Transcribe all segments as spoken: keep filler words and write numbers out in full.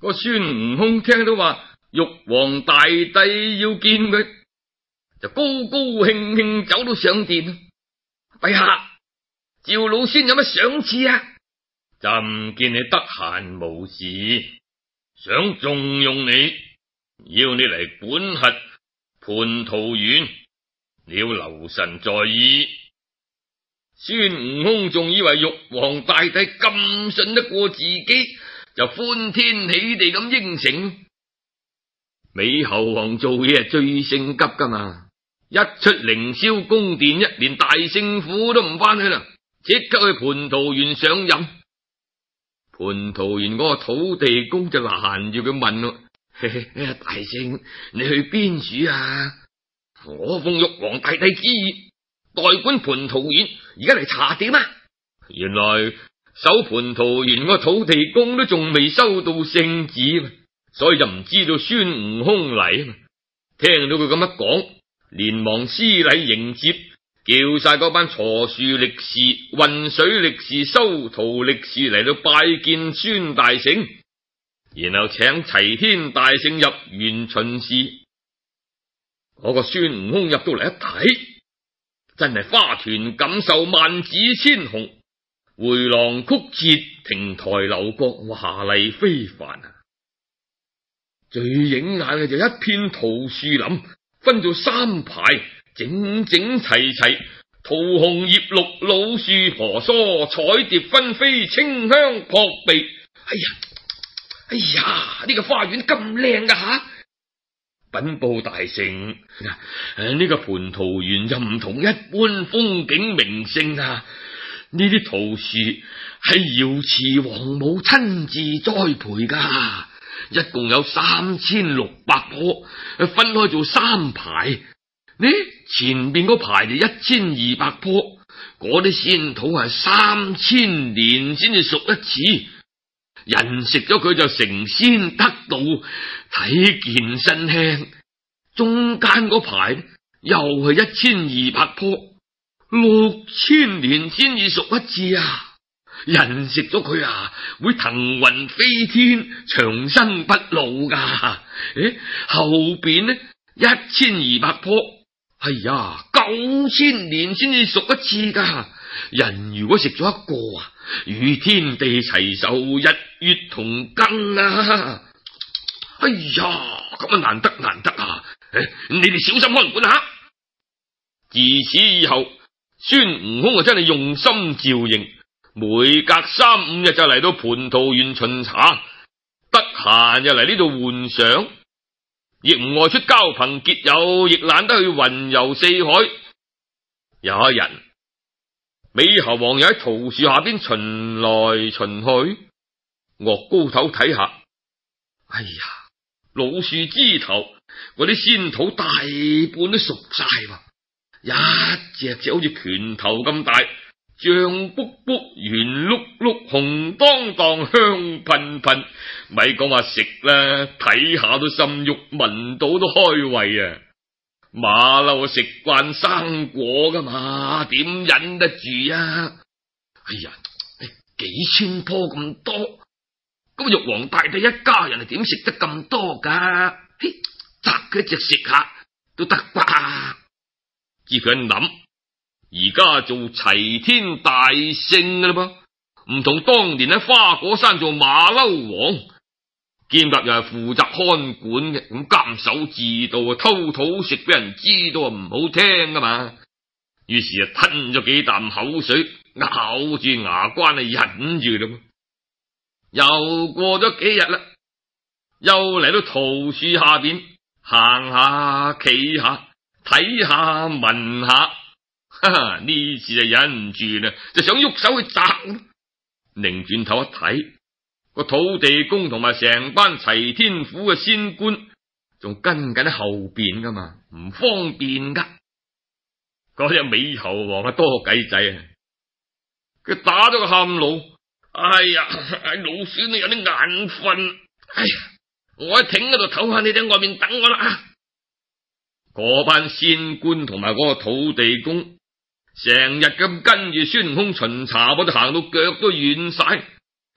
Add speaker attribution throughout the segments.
Speaker 1: 個孫悟空聽到話玉皇大帝要見佢，就高高興興走到上殿。陛下，趙老孫有乜賞賜啊？朕見你得閒無事，想重用你，要你嚟管轄蟠桃園，你要留神在意。孫悟空仲以為玉皇大帝咁信得過自己，就歡天喜地咁應承。美猴王做嘢係最性急噶嘛，一出凌霄宮殿，一連大聖府都唔翻去啦，即刻去蟠桃園上任。蟠桃園嗰個土地公就攔住佢問咯：嘿嘿，大聖，你去邊處啊？我奉玉皇大帝旨意，代管蟠桃園，而家嚟查點啊！原來守蟠桃園個土地公都仲未收到聖旨，所以就唔知道孫悟空嚟。聽到佢咁一講，連忙施禮迎接，叫晒嗰班鋤樹力士、運水力士、收桃力士嚟到拜見孫大聖，然後請齊天大聖入園巡視。嗰個孫悟空入到嚟一睇，真係花團錦繡、萬紫千紅，回廊曲折，亭台樓閣，華麗非凡啊！最影眼嘅就一片桃樹林，分做三排，整整齊齊，桃紅葉綠，老樹婆娑，彩蝶紛飛，清香撲鼻。哎呀，哎呀，呢個花園咁靚噶吓！稟報大聖，誒，呢個蟠桃園就唔同一般風景名勝啊！呢啲桃樹係瑤池王母親自栽培噶，一共有三千六百棵，分開做三排。呢前邊嗰排就一千二百棵，嗰啲仙桃係三千年先至熟一次，人食咗佢就成仙得道，體健身輕。中間嗰排又係一千二百棵，六千年先至熟一次啊！人食咗佢啊，會騰雲飛天，長生不老噶。誒，後邊呢一千二百棵，哎呀，九千年先至熟一次噶。人如果食咗一個啊，與天地齊壽，日月同庚啊！哎呀，咁啊難得難得啊！誒，你哋小心看管下。自此以後，孫悟空啊真係用心照應，每隔三五日就嚟到蟠桃園巡查，得閒就嚟呢度玩賞，亦唔外出交朋結友，亦懶得去雲遊四海。有一日，美猴王又喺桃樹下邊巡來巡去，岳高頭睇下，哎呀，老樹枝頭嗰啲仙桃大半都熟晒，一隻隻好似拳頭咁大，脹卜卜、圓碌碌、紅當當、香噴噴，咪講話食啦，睇下都心喐，聞到都開胃啊！馬騮食慣生果噶嘛，點忍得住啊？哎呀，幾千棵咁多，咁玉皇大帝一家人係點食得咁多噶？嘿，摘佢一隻食下都得啩？知佢一諗，而家做齊天大聖噶啦噃，唔同當年喺花果山做馬騮王，兼夾又係負責看管嘅，咁監守自盜啊，偷土食俾人知道啊，唔好聽噶嘛。於是啊，吞咗幾啖口水，咬住牙關啊，忍住啦。又過咗幾日啦，又嚟到桃樹下邊行下企下，睇下聞下，哈哈！呢次就忍唔住啦，就想喐手去摘。擰轉頭一睇，個土地公同埋成班齊天府嘅仙官仲跟緊喺後邊噶嘛，唔方便噶。嗰隻美猴王啊，多計仔啊！佢打咗個喊路，哎呀，老孫都有啲眼瞓，哎呀，我喺亭嗰度唞下，你喺外面等我啦。嗰班仙官同埋嗰個土地公成日咁跟住孫悟空巡查，我都行到腳都軟晒，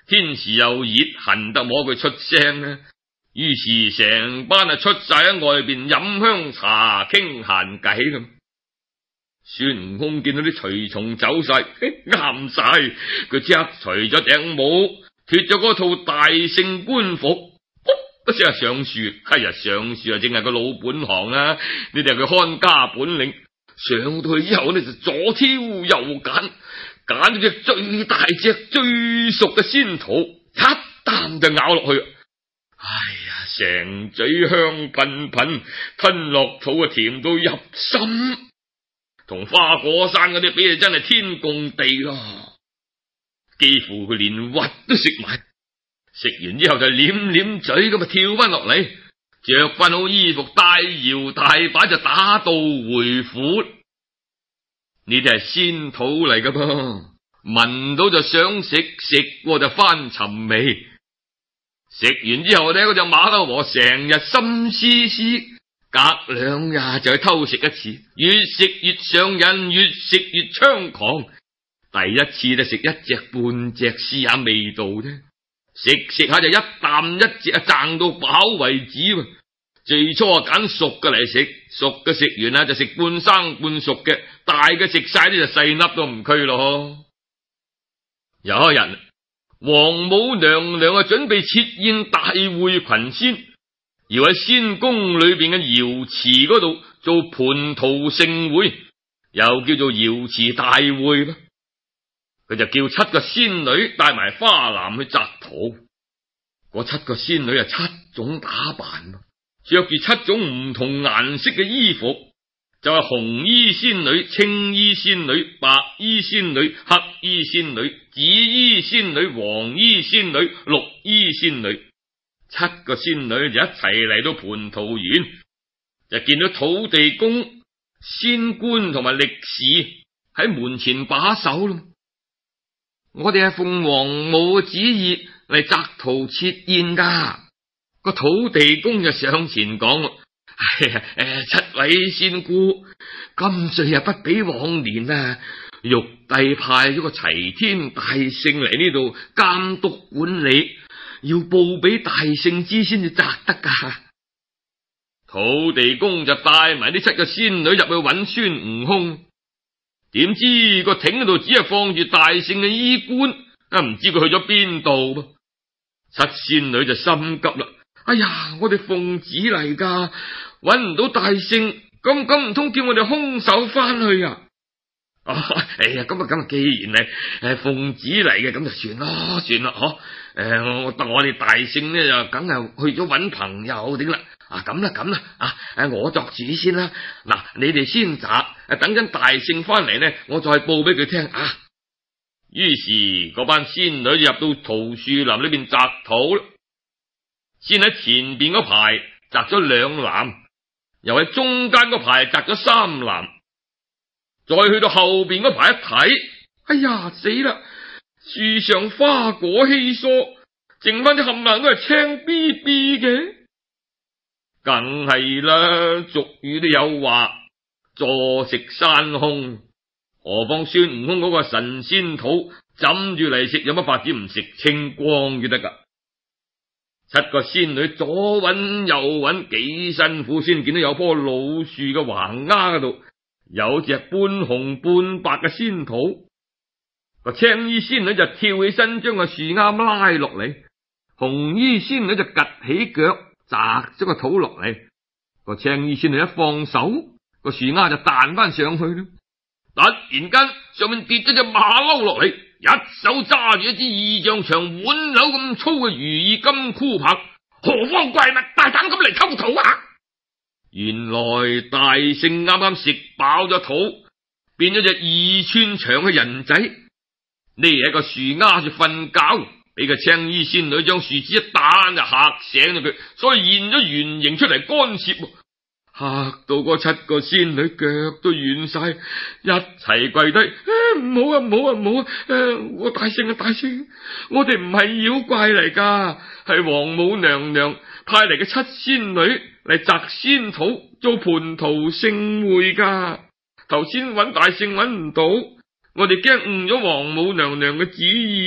Speaker 1: 天時又熱，恨得摸佢出聲啊！於是成班啊出晒喺外邊飲香茶傾閒偈咁。孫悟空見到啲隨從走晒，啱晒，佢即刻除咗頂帽，脫咗嗰套大聖官服，一聲上樹。哎呀，上樹啊，正係個老本行啊！呢啲係佢看家本領。上到去之後呢，就左挑右揀，揀咗隻最大隻最熟嘅仙桃，一啖就咬落去。哎呀，成嘴香噴噴，吞落肚啊，甜到入心，同花果山嗰啲比啊，真係天共地咯。幾乎佢連核都食埋，食完之後就舐舐嘴咁啊，跳翻落嚟，着翻好衣服，大搖大擺就打道回府。呢啲係仙桃嚟噶噃，聞到就想食，食過就翻尋味。食完之後呢，嗰隻馬騮王成日心思思，隔兩日就去偷食一次，越食越上癮，越食越猖狂。第一次就食一隻半隻試下味道啫，食食下就一啖一隻啊，撐到飽為止。最初啊揀熟嘅嚟食，熟嘅食完啊就食半生半熟嘅，大嘅食晒呢就細粒都唔拘咯。有一日，王母娘娘啊準備設宴大會群仙，要喺仙宮裏邊嘅瑤池嗰度做蟠桃盛會，又叫做瑤池大會啦。佢就叫七個仙女帶埋花籃去摘桃。嗰七個仙女啊七種打扮，着住七種唔同顏色嘅衣服，就係紅衣仙女、青衣仙女、白衣仙女、黑衣仙女、紫衣仙女、黃衣仙女、綠衣仙女。七個仙女就一齊嚟到蟠桃園，就見到土地公、仙官同埋力士喺門前把守咯。我哋係奉王母嘅旨意嚟摘桃設宴噶。個土地公就上前講：哎呀，誒，七位仙姑，今歲啊不比往年啊，玉帝派咗個齊天大聖嚟呢度監督管理，要報俾大聖知先至摘得噶。土地公就帶埋呢七個仙女入去揾孫悟空，點知個艇嗰度只係放住大聖嘅衣冠，啊唔知佢去咗邊度噃。七仙女就心急啦。哎呀，我哋奉旨嚟噶，搵唔到大聖，咁咁唔通叫我哋空手翻去啊？哦，哎呀，咁啊咁啊，既然係誒奉旨嚟嘅，咁就算咯，算啦，嗬。誒，我我哋大聖呢就梗係去咗搵朋友點啦？啊，咁啦咁啦，啊，誒，我作主先啦。嗱，你哋先摘，等陣大聖翻嚟呢，我再報俾佢聽啊。於是嗰班仙女入到桃樹林裏邊摘桃啦。先喺前邊嗰排摘咗兩籃，又喺中間嗰排摘咗三籃，再去到後邊嗰排一睇，哎呀死啦！樹上花果稀疏，剩翻啲冚唪唥都係青 B B 嘅，梗係啦。俗語都有話，坐食山空，何況孫悟空嗰個神仙桃枕住嚟食，有乜法子唔食清光至得噶？七個仙女左揾右揾，幾辛苦先見到有棵老樹嘅橫丫嗰度有隻半紅半白嘅仙桃。個青衣仙女就跳起身將個樹丫拉落嚟，紅衣仙女就趷起腳摘咗個桃落嚟。個青衣仙女一放手，個樹丫就彈翻上去啦。突然間上面跌咗隻馬騮落嚟，一手揸住一支二丈長碗柳咁粗嘅如意金箍棒，何方怪物大膽咁嚟偷桃啊？原來大聖啱啱食飽咗肚，變咗隻二寸長嘅人仔，匿喺個樹丫住瞓覺，俾個青衣仙女將樹枝一彈就嚇醒咗佢，所以現咗原形出嚟干涉。嚇到嗰七個仙女腳都軟晒，一齊跪低。唔好啊，唔好啊，唔好啊！誒，我大聖啊，大聖，我哋唔係妖怪嚟噶，係王母娘娘派嚟嘅七仙女嚟摘仙桃做蟠桃盛會噶。頭先揾大聖揾唔到，我哋驚誤咗王母娘娘嘅旨意，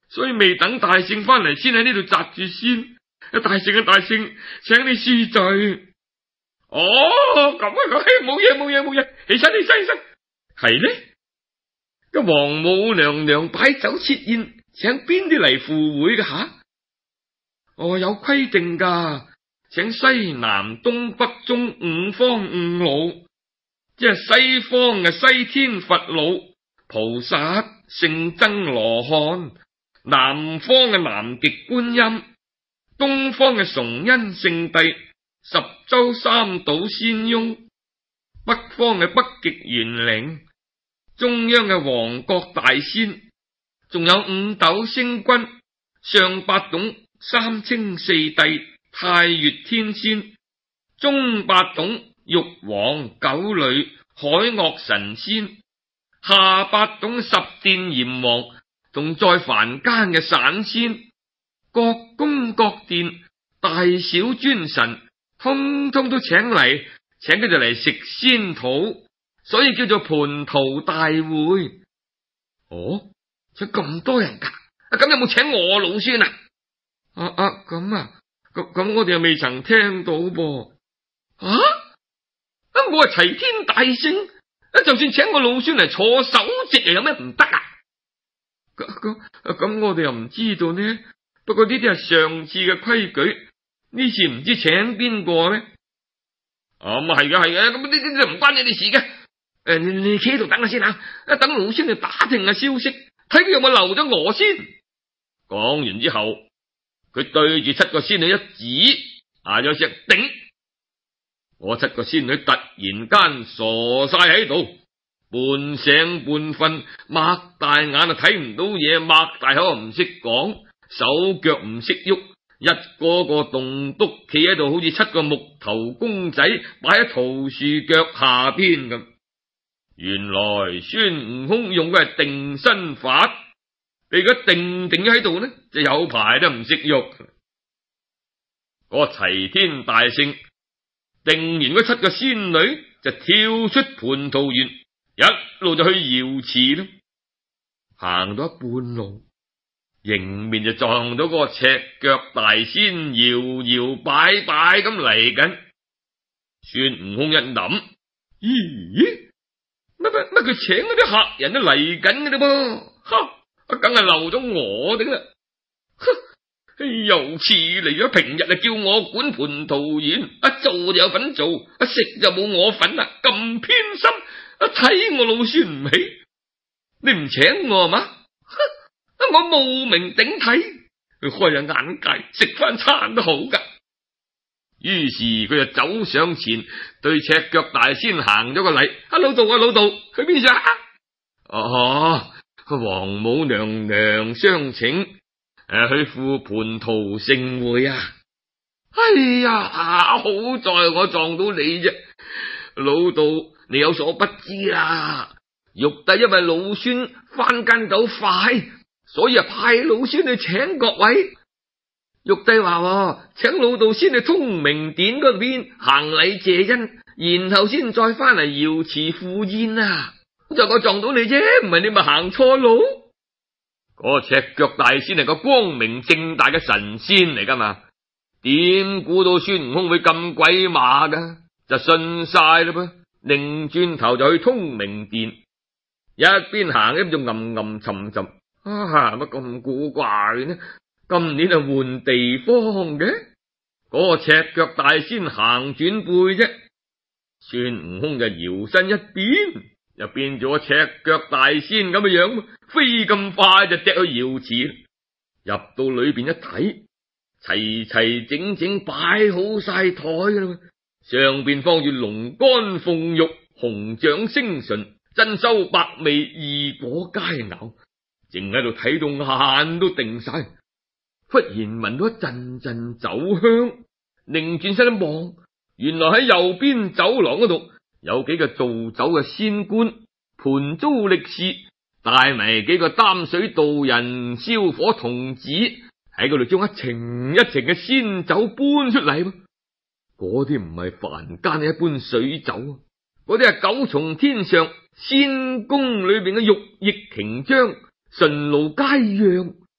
Speaker 1: 所以未等大聖翻嚟，先喺呢度紮住先。大聖啊，大聖，請你恕罪。哦，咁啊，咁冇嘢冇嘢冇嘢，起身起身起身。係呢？個王母娘娘擺酒設宴，請邊啲嚟赴會嘅吓？哦，有規定噶，請西南東北中五方五老，即係西方嘅西天佛老、菩薩、聖僧羅漢，南方嘅南極觀音，東方嘅崇恩聖帝、十洲三島仙翁，北方嘅北極玄靈，中央嘅王國大仙，仲有五斗星君、上八董、三清四帝、太乙天仙，中八董、玉皇、九女、海岳神仙，下八董、十殿閻王，同在凡間嘅散仙，各宮各殿大小尊神，通通都請嚟，請佢哋嚟食仙土，所以叫做蟠桃大會。哦，請咁多人噶，咁有冇請我老孫啊？啊啊，咁啊，咁咁我哋又未曾聽到噃。啊，啊我係齊天大聖，就算請我老孫嚟坐首席，又有咩唔得啊？咁咁咁，我哋又唔知道呢。不過呢啲係上次嘅規矩，呢次唔知請邊個呢？咁啊係嘅係嘅，咁呢啲就唔關你哋事嘅。誒，你你企喺度等下先啊，等老孫去打聽下消息，睇佢有冇留咗我先。講完之後，佢對住七個仙女一指，嗌咗聲頂。我七個仙女突然間傻晒喺度，半醒半瞓，擘大眼啊睇唔到嘢，擘大口啊唔識講，手腳唔識喐，一個個棟篤企喺度，好似七個木頭公仔擺喺桃樹腳下邊咁。原來孫悟空用嘅係定身法，你而家定定咗喺度呢，就有排都唔識喐。嗰個齊天大聖定完嗰七個仙女，就跳出蟠桃園，一路就去瑤池咯。行到一半路，迎面就撞到嗰個赤腳大仙，搖搖擺擺咁嚟緊。孫悟空一諗，咦？乜乜乜佢請嗰啲客人都嚟緊嘅嘞噃，哈！梗係漏咗我頂啦，哼！又似嚟咗平日啊，叫我管蟠桃園，一做就有份做，一食就冇我份啦，咁偏心，一睇我老孫唔起，你唔請我係嘛？哼！我冒名頂替，開下眼界，食翻餐都好噶。於是佢就走上前，對赤腳大仙行咗個禮。啊老道啊老道，去邊處啊？哦，王母娘娘相請，誒、啊、去赴蟠桃盛會啊！哎呀，好在我撞到你啫，老道你有所不知啦。玉帝因為老孫翻更走快，所以啊派老孫去請各位。玉帝話請老道先去通明殿嗰邊行禮謝恩，然後先再翻嚟瑤池赴宴啊！就我撞到你啫，唔係你咪行錯路。嗰個赤腳大仙係個光明正大嘅神仙嚟噶嘛，點估到孫悟空會咁鬼馬噶？就信晒啦噃，擰轉頭就去通明殿，一邊行一邊仲暗暗沉沉。啊，乜咁古怪呢？今年係換地方嘅，嗰、那個赤腳大仙行轉背啫，孫悟空就搖身一變，又變咗赤腳大仙咁嘅樣，飛咁快就趯去瑤池。入到裏邊一睇，齊齊整整擺好晒台啦，上邊放住龍肝鳳肉、紅掌星唇、珍饈百味、異果佳肴，淨喺度睇到眼都定晒。忽然聞到一陣陣酒香，擰轉身一望，原來喺右邊走廊嗰度有幾個造酒嘅仙官，盤租力士，帶埋幾個擔水道人、燒火童子喺嗰度將一程一程嘅仙酒搬出嚟。嗰啲唔係凡間嘅一般水酒，嗰啲係九重天上仙宮裏邊嘅玉液瓊漿、純露佳釀。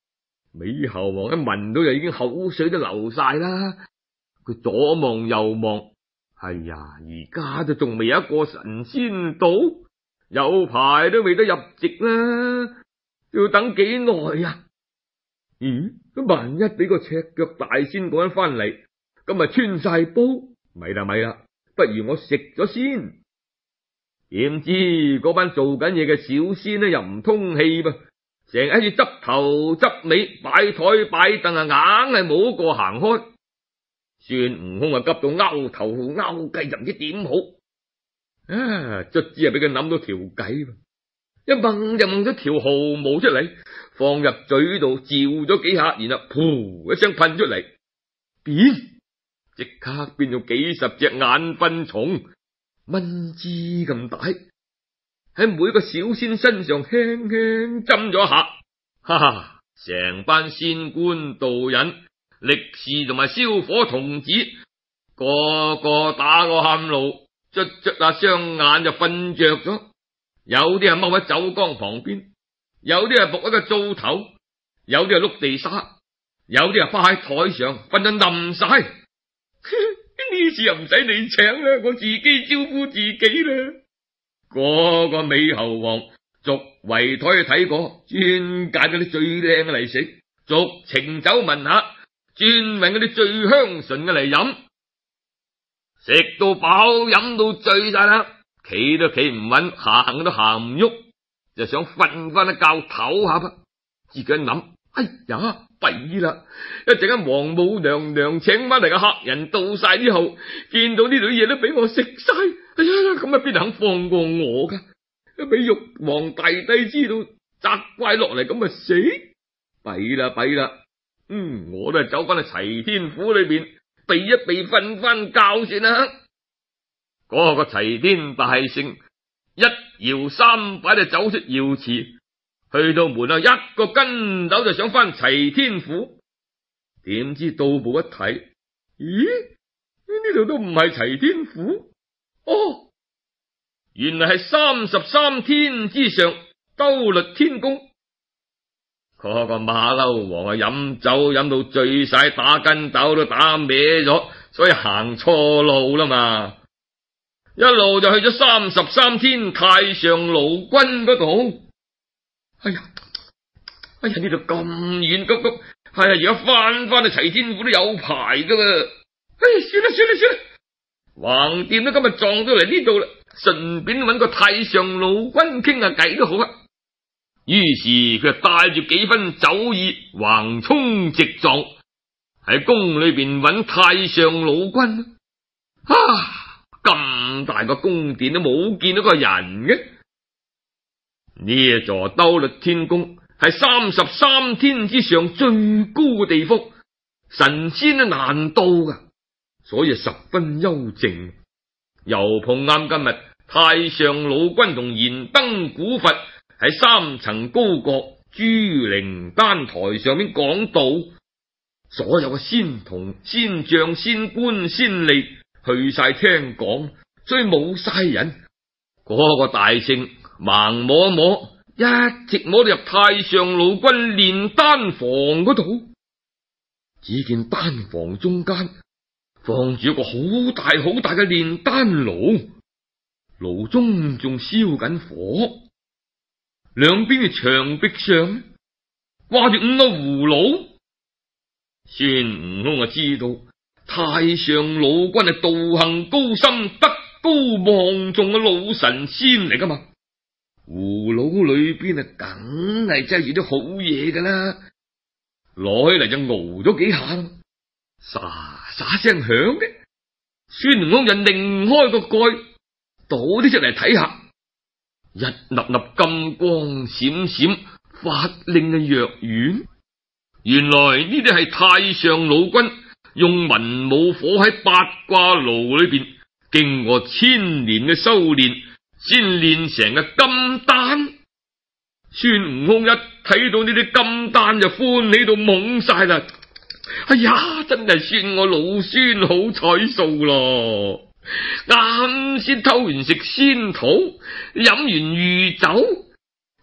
Speaker 1: 美猴王一聞到就已經口水都流晒啦。佢左望右望，係呀，而家都仲未有一個神仙到，有排都未得入席啦，要等幾耐呀？咦，咁萬一俾個赤腳大仙嗰人翻嚟，咁咪穿晒煲，咪啦咪啦，不如我食咗先。點知嗰班做緊嘢嘅小仙呢，又唔通氣噃，成日喺度執頭執尾，擺台擺凳啊，硬係冇個行開。孫悟空啊，急到拗頭拗計，就唔知點好。啊，卒之啊，俾佢諗到條計，一掹就掹咗條毫毛出嚟，放入嘴度嚼咗幾下，然後噗一聲噴出嚟，變即刻變咗幾十隻眼糞蟲，蚊枝咁大，喺每個小仙身上輕輕針咗下，哈哈！成班仙官道人、力士同埋燒火童子，個個打個喊路，捽捽下雙眼就瞓着咗。有啲係踎喺酒缸旁邊，有啲係伏喺個灶頭，有啲係碌地沙，有啲係趴喺台上瞓到冧晒。呢次又唔使你請啦，我自己招呼自己啦。嗰個美猴王逐圍台去睇過，專揀嗰啲最靚嘅嚟食，逐程酒聞下，專揾嗰啲最香醇嘅嚟飲。食到飽，飲到醉晒啦，企都企唔穩，行都行唔喐，就想瞓翻一覺唞下吧。自己諗，哎呀，弊啦！一陣間王母娘娘請翻嚟嘅客人到晒之後，見到呢度嘢都俾我食晒，哎呀，咁啊邊肯放過我噶？一俾玉皇大帝知道，責怪落嚟，咁啊死！弊啦弊啦，嗯，我都係走翻去齊天府裏邊避一避，瞓翻覺先啦。嗰個齊天大聖一搖三擺就走出瑤池，去到門口一個跟斗就想翻齊天府。點知到步一睇，咦？呢度都唔係齊天府，哦，原來係三十三天之上兜率天宮。嗰個馬騮王啊，飲酒飲到醉晒，打跟斗都打歪咗，所以行錯路啦嘛。一路就去咗三十三天太上老君嗰度。哎呀，哎呀，呢度咁遠，急急，係啊，而家翻翻去齊天府都有排噶啦。哎，算啦算啦算啦，橫掂都今日撞到嚟呢度啦，順便搵個太上老君傾下偈都好啊。於是佢就帶住幾分酒意，橫衝直撞喺宮裏邊搵太上老君。啊，咁大個宮殿都冇見到個人嘅。呢一座兜率天宮係三十三天之上最高嘅地方，神仙都難到噶，所以十分幽靜。又碰啱今日太上老君同燃燈古佛喺三層高閣珠靈丹台上面講道，所有嘅仙童、仙將、仙官、仙吏去晒聽講，所以冇晒人。嗰、那個大聖盲摸摸，一直摸到入太上老君煉丹房嗰度。只見丹房中間放住一個好大好大嘅煉丹爐，爐中仲燒緊火。兩邊嘅牆壁上掛住五個葫蘆。孫悟空啊，知道太上老君係道行高深、德高望重嘅老神仙嚟噶嘛，葫蘆裏邊啊，梗係擠住啲好嘢噶啦。攞起嚟就熬咗幾下，沙沙聲響嘅。孫悟空就擰開個蓋，倒啲出嚟睇下。一粒粒金光閃閃、發亮嘅藥丸，原來呢啲係太上老君用文武火喺八卦爐裏邊經過千年嘅修煉，先煉成嘅金丹。孫悟空一睇到呢啲金丹就歡喜到懵晒啦！哎呀，真係算我老孫好彩數咯！啱先偷完食仙桃，飲完御酒，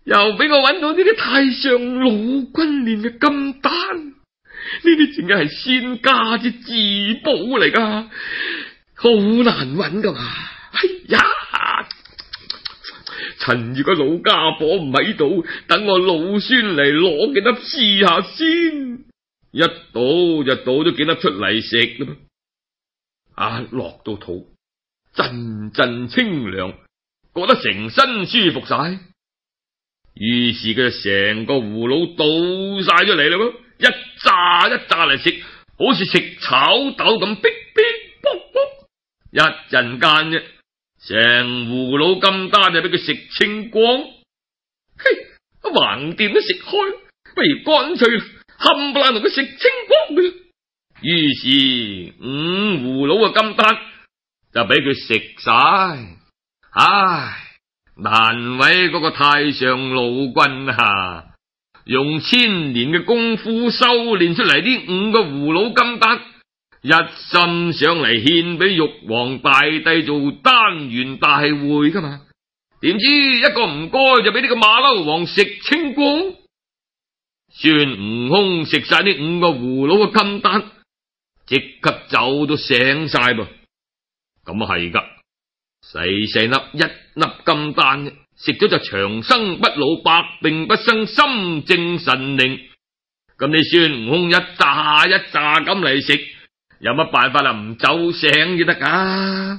Speaker 1: 又俾我揾到呢啲太上老君煉嘅金丹，呢啲淨係係仙家之至寶嚟噶，好難揾噶嘛。哎呀，趁住個老家伙唔喺度，等我老孫嚟攞幾粒試下先。一倒就倒咗幾粒出嚟食啦，啊落到肚陣陣清涼，覺得成身舒服晒。於是佢就成個葫蘆倒晒咗嚟啦，一揸一揸嚟食，好似食炒豆咁，逼逼卜卜。一陣間啫，成葫蘆金丹就俾佢食清光。嘿，橫掂都食開，不如乾脆冚唪唥同佢食清光嘅。於是五葫蘆嘅金丹就俾佢食晒。唉，難為嗰個太上老君啊，用千年嘅功夫修煉出嚟呢五個葫蘆金丹，一心上嚟獻俾玉皇大帝做丹元大會噶嘛，點知一個唔該就俾呢個馬騮王食清光。孫悟空食晒呢五個葫蘆嘅金丹，即刻走到醒晒噃。咁啊係噶，細細粒一粒金丹，食咗就長生不老，百病不生，心正神靈。咁你孫悟空一揸一揸咁嚟食，有乜辦法啦？唔走醒至得噶。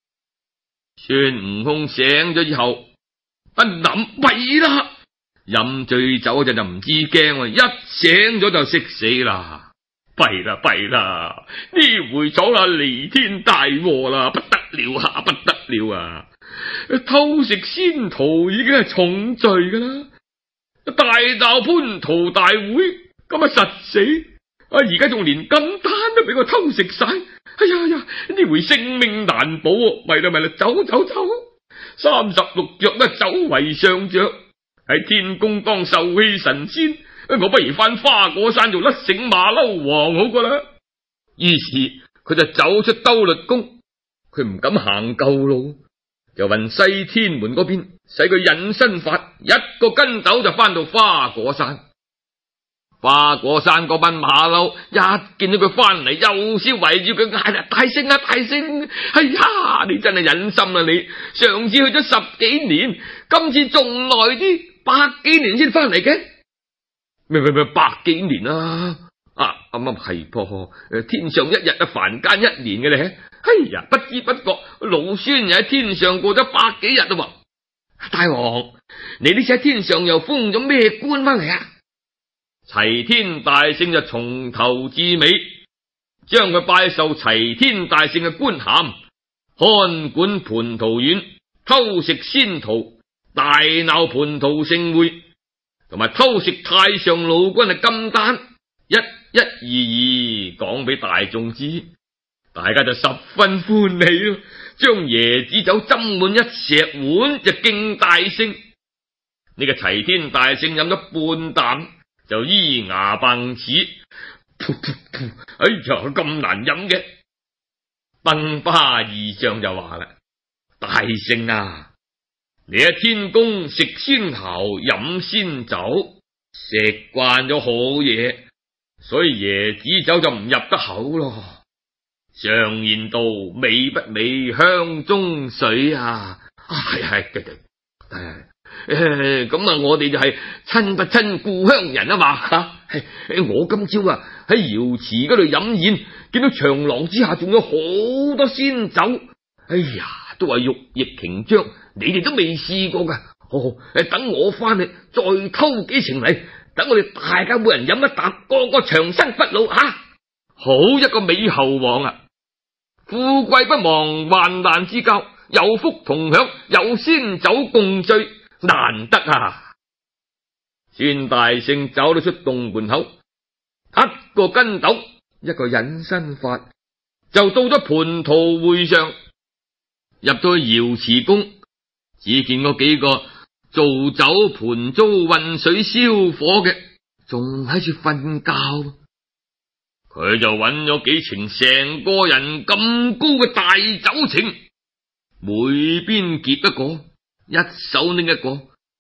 Speaker 1: 孫悟空醒咗以後，一諗弊啦，飲醉酒嗰陣就唔知驚，一醒咗就識死啦！弊啦弊啦，呢回闖下彌天大禍啦，不得了啊，不得了啊！偷食仙桃已經係重罪噶啦，大鬧蟠桃大會咁啊實死啊！而家仲連金丹都俾我偷食晒，哎呀呀！呢回性命難保，咪啦咪啦，走走走！三十六著都走為上着，喺天宮當受氣神仙，我不如翻花果山做甩繩馬騮王好過啦。於是佢就走出兜率宮，佢唔敢行舊路，就問西天門嗰邊使佢隱身法，一個跟斗就翻到花果山。花果山嗰班馬騮一見到佢翻嚟，又先圍住佢嗌啦：大聖啊大聖！哎呀，你真係忍心啦你！上次去咗十幾年，今次仲耐啲，百幾年先翻嚟嘅。咩咩咩，百幾年啊！啊啱啱係噃，誒天上一日啊，凡間一年嘅咧。哎呀，不知不覺老孫又喺天上過咗百幾日啦。大王，你呢次喺天上又封咗咩官翻嚟啊？齊天大聖就從頭至尾將佢拜受齊天大聖嘅官銜，看管蟠桃園，偷食仙桃，大鬧蟠桃盛會，同埋偷食太上老君嘅金丹，一一二二講俾大眾知，大家就十分歡喜咯，將椰子酒斟滿一石碗就敬大聖。呢個齊天大聖飲咗半啖，就咿牙崩齒，噗噗噗，哎呀咁難飲嘅！燈花二將就話啦：大聖啊，你喺天宮食仙桃飲仙酒，食慣咗好嘢，所以椰子酒就唔入得口咯。常言道，美不美，香中水啊！係係嘅，係。誒，咁啊，我哋就係親不親故鄉人啊嘛吓。誒，我今朝啊喺瑤池嗰度飲宴，見到長廊之下仲有好多仙酒。哎呀，都話玉液瓊漿，你哋都未試過噶。哦，誒，等我翻去再偷幾程嚟，等我哋大家每人飲一啖，個個長生不老啊！好一個美猴王啊！富貴不忘患難之交，有福同享，有仙酒共醉。難得啊！孫大聖走到出洞門口，一個跟斗，一個隱身法，就到咗蟠桃會上。入到去瑤池宮，只見嗰幾個造酒盤糟運水燒火嘅，仲喺處瞓覺。佢就揾咗幾埕成個人咁高嘅大酒埕，每邊結一個，一手拎一個，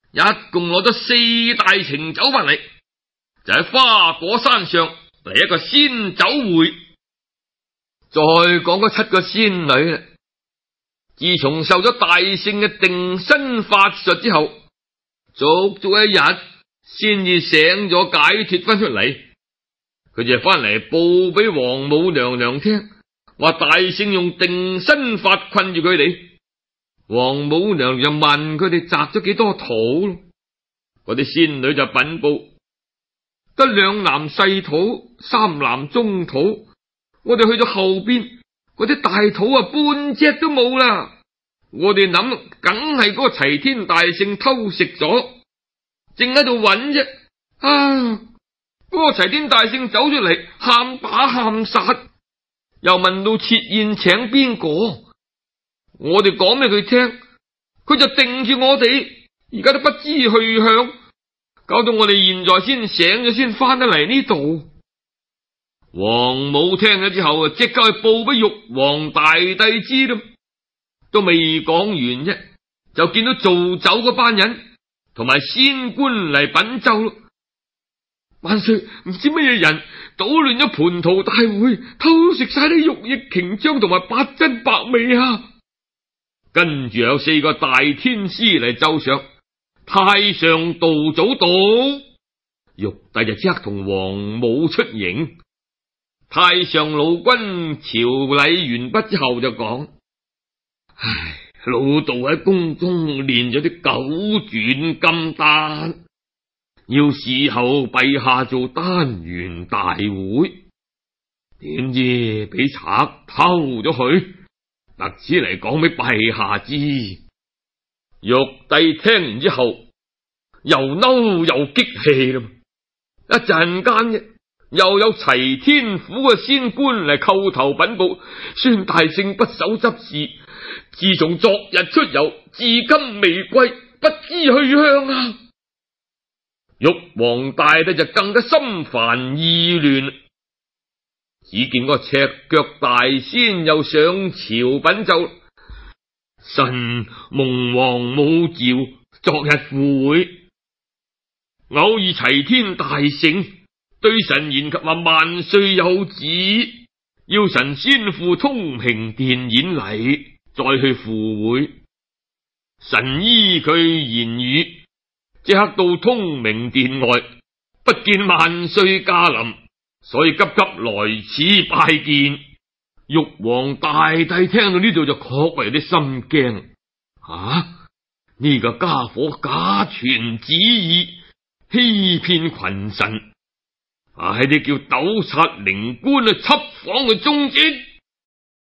Speaker 1: 一共攞咗四大程酒翻嚟，就喺花果山上嚟一個仙酒會。再講嗰七個仙女啦，自從受咗大聖嘅定身法術之後，足足一日先至醒咗解脫翻出嚟。佢就翻嚟報俾王母娘娘聽，話大聖用定身法困住佢哋。王母娘娘就問佢哋摘咗幾多土咯，嗰啲仙女就稟報，得兩籃細土，三籃中土。我哋去到後邊，嗰啲大土啊，半隻都冇啦。我哋諗，梗係嗰個齊天大聖偷食咗，正喺度揾啫。啊！嗰個齊天大聖走出嚟，喊打喊殺，又問到設宴請邊個，我哋講俾佢聽，佢就定住我哋，而家都不知去向，搞到我哋現在先醒咗，先翻得嚟呢度。王母聽咗之後啊，即刻去報俾玉皇大帝知啦，都未講完啫，就見到造酒嗰班人同埋仙官嚟品奏咯。萬歲，唔知乜嘢人搗亂咗蟠桃大會，偷食晒啲玉液瓊漿同埋八珍百味啊！跟住有四個大天師嚟奏上，太上道祖到，玉帝就即刻同王母出迎。太上老君朝禮完畢之後就講：唉，老道喺宮中練咗啲九轉金丹，要侍候陛下做丹元大會，點知俾賊偷咗去，特此嚟講俾陛下知。玉帝聽完之後，又嬲又激氣啦，一陣間啫，又有齊天府嘅仙官嚟叩頭稟報，孫大聖不守執事，自從昨日出遊，至今未歸，不知去向啊！玉皇大帝就更加心煩意亂，只見個赤腳大仙又上朝稟奏：臣蒙王母召，昨日赴會，偶遇齊天大聖，對臣言及話萬歲有旨，要臣先赴通平殿演禮，再去赴會。臣依佢言語，即刻到通明殿外，不見萬歲駕臨，所以急急來此拜見。玉皇大帝聽到呢度就確為有啲心驚，啊！呢、這個家伙假傳旨意，欺騙群臣，啊！係啲叫斗殺靈官去緝訪佢蹤跡。